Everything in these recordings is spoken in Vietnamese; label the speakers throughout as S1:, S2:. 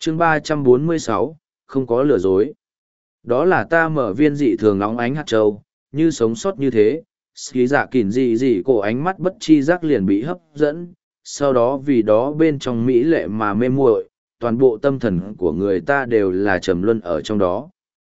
S1: chương 346, không có lừa dối. Đó là ta mở viên dị thường nóng ánh hạt châu, như sống sót như thế. Ski dạ kỉn dị dị cổ ánh mắt bất chi giác liền bị hấp dẫn, sau đó vì đó bên trong mỹ lệ mà mê muội, toàn bộ tâm thần của người ta đều là trầm luân ở trong đó.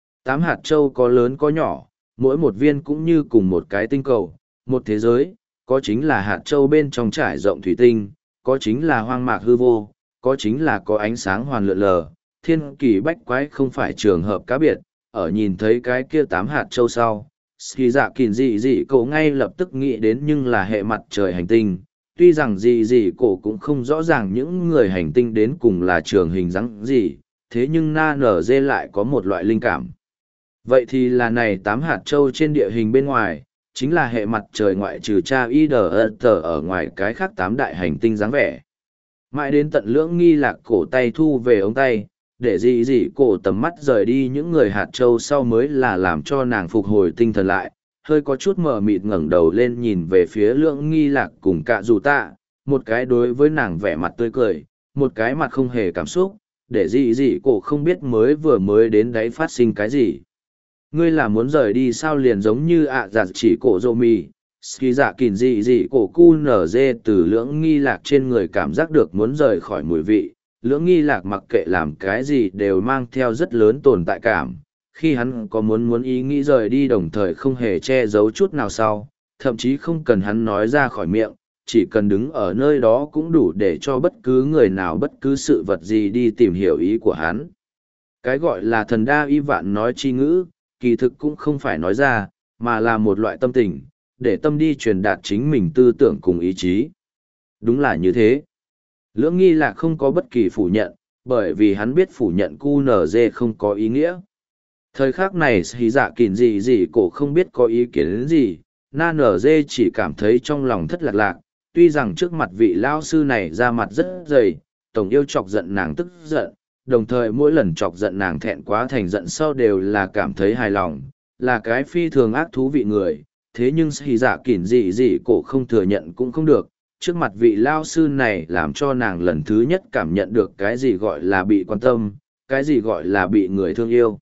S1: 8 hạt châu có lớn có nhỏ, mỗi một viên cũng như cùng một cái tinh cầu, một thế giới, có chính là hạt châu bên trong trải rộng thủy tinh, có chính là hoang mạc hư vô, có chính là có ánh sáng hoàn lượn lờ. Thiên kỳ bách quái không phải trường hợp cá biệt, ở nhìn thấy cái kia 8 hạt châu sau. Ski dạ kỉn dị dị cổ ngay lập tức nghĩ đến nhưng là hệ mặt trời hành tinh. Tuy rằng dị dị cổ cũng không rõ ràng những người hành tinh đến cùng là trường hình dáng gì, thế nhưng na nở dê lại có một loại linh cảm. Vậy thì là này 8 hạt châu trên địa hình bên ngoài, chính là hệ mặt trời ngoại trừ cha IDR ở ngoài cái khác 8 đại hành tinh dáng vẻ. Mãi đến tận lưỡng nghi lạc cổ tay thu về ống tay, để dị dị cổ tầm mắt rời đi những người hạt châu sau mới là làm cho nàng phục hồi tinh thần lại, hơi có chút mờ mịt ngẩng đầu lên nhìn về phía lưỡng nghi lạc cùng cạ dù tạ, một cái đối với nàng vẻ mặt tươi cười, một cái mặt không hề cảm xúc, để dị dị cổ không biết mới đến đấy phát sinh cái gì. Ngươi là muốn rời đi sao? Liền giống như giặt chỉ cổ rô mì, ski dạ kỉn dị dị cổ cu nở dê từ lưỡng nghi lạc trên người cảm giác được muốn rời khỏi mùi vị. Lưỡng nghi lạc mặc kệ làm cái gì đều mang theo rất lớn tồn tại cảm, khi hắn có muốn ý nghĩ rời đi đồng thời không hề che giấu chút nào sau, thậm chí không cần hắn nói ra khỏi miệng, chỉ cần đứng ở nơi đó cũng đủ để cho bất cứ người nào bất cứ sự vật gì đi tìm hiểu ý của hắn. Cái gọi là thần đa y vạn nói chi ngữ, kỳ thực cũng không phải nói ra, mà là một loại tâm tình, để tâm đi truyền đạt chính mình tư tưởng cùng ý chí. Đúng là như thế. Lưỡng nghi lạc không có bất kỳ phủ nhận, bởi vì hắn biết phủ nhận QNZ không có ý nghĩa. Thời khắc này Sĩ Dạ Kỉn dị dị cổ không biết có ý kiến đến gì, na nở dê chỉ cảm thấy trong lòng thất lạc lạc, tuy rằng trước mặt vị lao sư này ra mặt rất dày, tổng yêu chọc giận nàng tức giận, đồng thời mỗi lần chọc giận nàng thẹn quá thành giận sau đều là cảm thấy hài lòng, là cái phi thường ác thú vị người, thế nhưng Sĩ Dạ Kỉn dị dị cổ không thừa nhận cũng không được. Trước mặt vị lao sư này làm cho nàng lần thứ nhất cảm nhận được cái gì gọi là bị quan tâm, cái gì gọi là bị người thương yêu.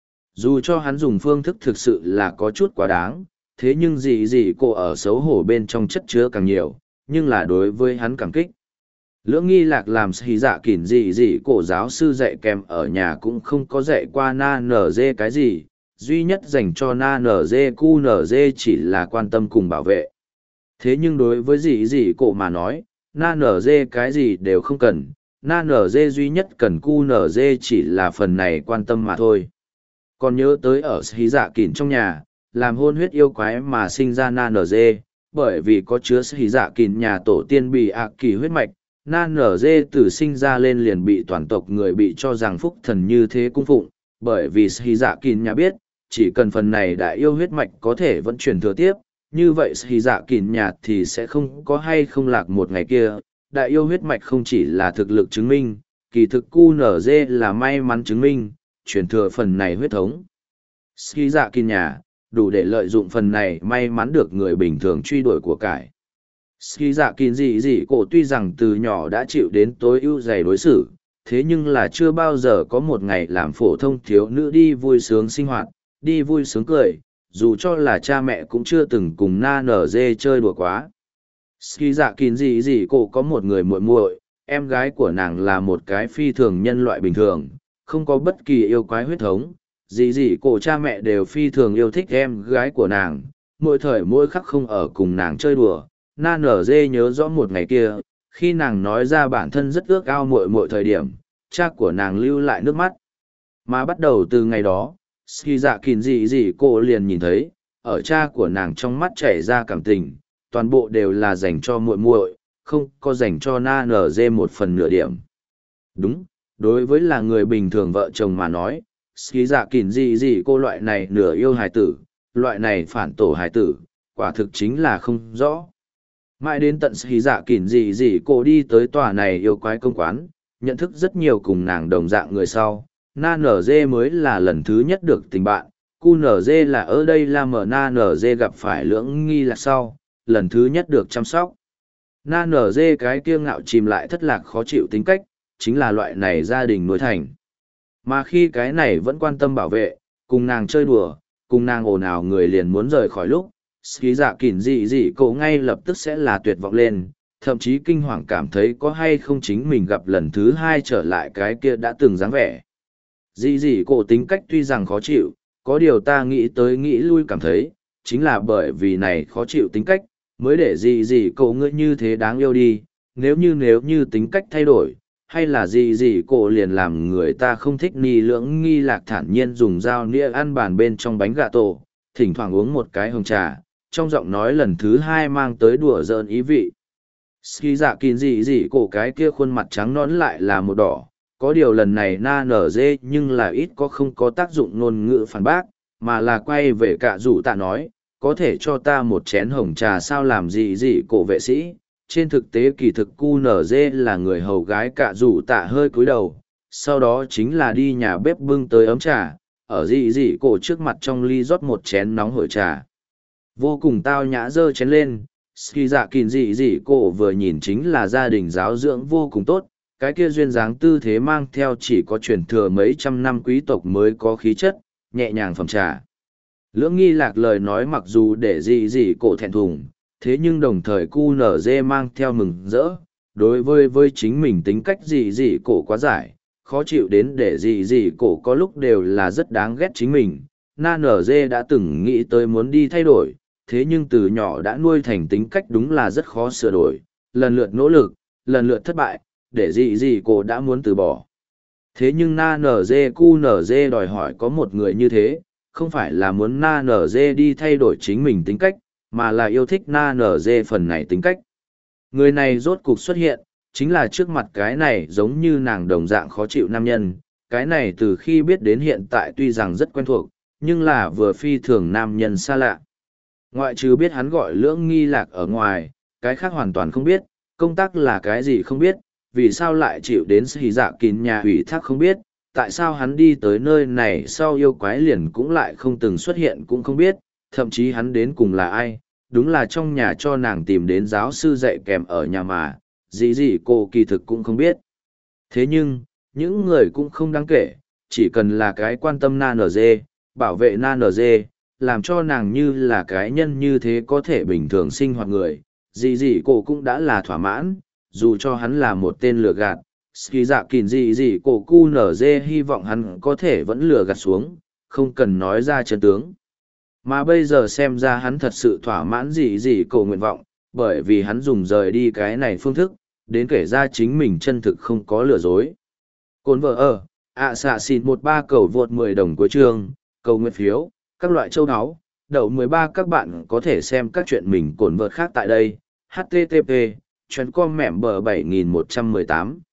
S1: Dù cho hắn dùng phương thức thực sự là có chút quá đáng, thế nhưng dị dị cô ở xấu hổ bên trong chất chứa càng nhiều, nhưng là đối với hắn cảm kích. Lưỡng nghi lạc làm Sĩ Dạ Kỉn dị dị cổ giáo sư dạy kèm ở nhà cũng không có dạy qua na nở dê cái gì, duy nhất dành cho na nở dê cu nở dê chỉ là quan tâm cùng bảo vệ. Thế nhưng đối với dị dị cổ mà nói, na nở dê cái gì đều không cần, na nở dê duy nhất cần cu nở dê chỉ là phần này quan tâm mà thôi. Còn nhớ tới ở Sĩ Dạ Kỉn trong nhà, làm hôn huyết yêu quái mà sinh ra na nở dê, bởi vì có chứa Sĩ Dạ Kỉn nhà tổ tiên bị kỳ huyết mạch, na nở dê từ sinh ra lên liền bị toàn tộc người bị cho rằng phúc thần như thế cung phụng, bởi vì Sĩ Dạ Kỉn nhà biết, chỉ cần phần này đại yêu huyết mạch có thể vẫn truyền thừa tiếp, như vậy Sĩ Dạ Kỉn nhà thì sẽ không có hay không lạc một ngày kia. Đại yêu huyết mạch không chỉ là thực lực chứng minh, kỳ thực QNZ là may mắn chứng minh, truyền thừa phần này huyết thống. Sĩ Dạ Kỉn nhà, đủ để lợi dụng phần này may mắn được người bình thường truy đuổi của cải. Sĩ Dạ Kỉn dị dị cổ tuy rằng từ nhỏ đã chịu đến tối ưu dày đối xử, thế nhưng là chưa bao giờ có một ngày làm phổ thông thiếu nữ đi vui sướng sinh hoạt, đi vui sướng cười, dù cho là cha mẹ cũng chưa từng cùng na nở dê chơi đùa quá. Ski Dạ Kỉn dị dị cổ có một người muội muội, em gái của nàng là một cái phi thường nhân loại bình thường, không có bất kỳ yêu quái huyết thống. Dị dị cổ cha mẹ đều phi thường yêu thích em gái của nàng, mỗi thời mỗi khắc không ở cùng nàng chơi đùa. Na nở dê nhớ rõ một ngày kia, khi nàng nói ra bản thân rất ước ao muội muội thời điểm, cha của nàng lưu lại nước mắt. Mà bắt đầu từ ngày đó, Ski Dạ Kỉn dị dị cổ liền nhìn thấy, ở cha của nàng trong mắt chảy ra cảm tình, toàn bộ đều là dành cho muội muội, không có dành cho na nở dê một phần nửa điểm. Đúng, đối với là người bình thường vợ chồng mà nói, Ski Dạ Kỉn dị dị cổ loại này nửa yêu hài tử, loại này phản tổ hài tử, quả thực chính là không rõ. Mãi đến tận Ski Dạ Kỉn dị dị cổ đi tới tòa này yêu quái công quán, nhận thức rất nhiều cùng nàng đồng dạng người sau. Na nở dê mới là lần thứ nhất được tình bạn, cu nở dê là ở đây là mở na nở dê gặp phải lưỡng nghi lạc sau, lần thứ nhất được chăm sóc. Na nở dê cái kiêu ngạo chìm lại thất lạc khó chịu tính cách, chính là loại này gia đình nuôi thành. Mà khi cái này vẫn quan tâm bảo vệ, cùng nàng chơi đùa, cùng nàng ồn ào người liền muốn rời khỏi lúc, Ski Dạ Kỳn dị dị cổ ngay lập tức sẽ là tuyệt vọng lên, thậm chí kinh hoàng cảm thấy có hay không chính mình gặp lần thứ hai trở lại cái kia đã từng dáng vẻ. Dị dị cổ tính cách tuy rằng khó chịu, có điều ta nghĩ tới nghĩ lui cảm thấy, chính là bởi vì này khó chịu tính cách, mới để dị dị cổ ngươi như thế đáng yêu đi, nếu như tính cách thay đổi, hay là dị dị cổ liền làm người ta không thích ni lưỡng nghi lạc thản nhiên dùng dao nĩa ăn bàn bên trong bánh gà tổ, thỉnh thoảng uống một cái hồng trà, trong giọng nói lần thứ hai mang tới đùa giỡn ý vị. Ski Dạ Kỳn dị dị cổ cái kia khuôn mặt trắng nõn lại là một đỏ, có điều lần này na nở dê nhưng là ít có không có tác dụng ngôn ngữ phản bác, mà là quay về cả rủ tạ nói, có thể cho ta một chén hồng trà sao làm gì gì cổ vệ sĩ. Trên thực tế kỳ thực cu nở dê là người hầu gái cả rủ tạ hơi cúi đầu, sau đó chính là đi nhà bếp bưng tới ấm trà, ở dị dị cổ trước mặt trong ly rót một chén nóng hổi trà. Vô cùng tao nhã dơ chén lên, Ski Dạ Kỳn dị dị cổ vừa nhìn chính là gia đình giáo dưỡng vô cùng tốt, cái kia duyên dáng tư thế mang theo chỉ có truyền thừa mấy trăm năm quý tộc mới có khí chất, nhẹ nhàng phẩm trà. Lưỡng nghi lạc lời nói mặc dù để dị dị cổ thẹn thùng, thế nhưng đồng thời cu nở dê mang theo mừng rỡ, đối với chính mình tính cách dị dị cổ quá giải, khó chịu đến để dị dị cổ có lúc đều là rất đáng ghét chính mình. Na nở dê đã từng nghĩ tới muốn đi thay đổi, thế nhưng từ nhỏ đã nuôi thành tính cách đúng là rất khó sửa đổi, lần lượt nỗ lực, lần lượt thất bại, để dị dị cổ đã muốn từ bỏ. Thế nhưng na nở dê cu nở dê đòi hỏi có một người như thế, không phải là muốn na nở dê đi thay đổi chính mình tính cách, mà là yêu thích na nở dê phần này tính cách. Người này rốt cục xuất hiện, chính là trước mặt cái này giống như nàng đồng dạng khó chịu nam nhân, cái này từ khi biết đến hiện tại tuy rằng rất quen thuộc, nhưng là vừa phi thường nam nhân xa lạ. Ngoại trừ biết hắn gọi lưỡng nghi lạc ở ngoài, cái khác hoàn toàn không biết, công tác là cái gì không biết, vì sao lại chịu đến Ski Dạ Kỳn nhà ủy thác không biết, tại sao hắn đi tới nơi này sau yêu quái liền cũng lại không từng xuất hiện cũng không biết, thậm chí hắn đến cùng là ai, đúng là trong nhà cho nàng tìm đến giáo sư dạy kèm ở nhà mà, gì cô kỳ thực cũng không biết. Thế nhưng, những người cũng không đáng kể, chỉ cần là cái quan tâm na nở dê, bảo vệ na nở dê, làm cho nàng như là cái nhân như thế có thể bình thường sinh hoạt người, gì cô cũng đã là thỏa mãn, dù cho hắn là một tên lừa gạt. Ski Dạ Kỳn gì cổ cu nở dê hy vọng hắn có thể vẫn lừa gạt xuống, không cần nói ra chân tướng. Mà bây giờ xem ra hắn thật sự thỏa mãn gì cổ nguyện vọng, bởi vì hắn dùng rời đi cái này phương thức, đến kể ra chính mình chân thực không có lừa dối. Cồn vợ ở, xạ xịt 13 cầu vượt 10 đồng của trường, cầu nguyện phiếu, các loại châu áo, đậu 13 các bạn có thể xem các chuyện mình cồn vợt khác tại đây, http, chuyến com mẹm bờ 7118.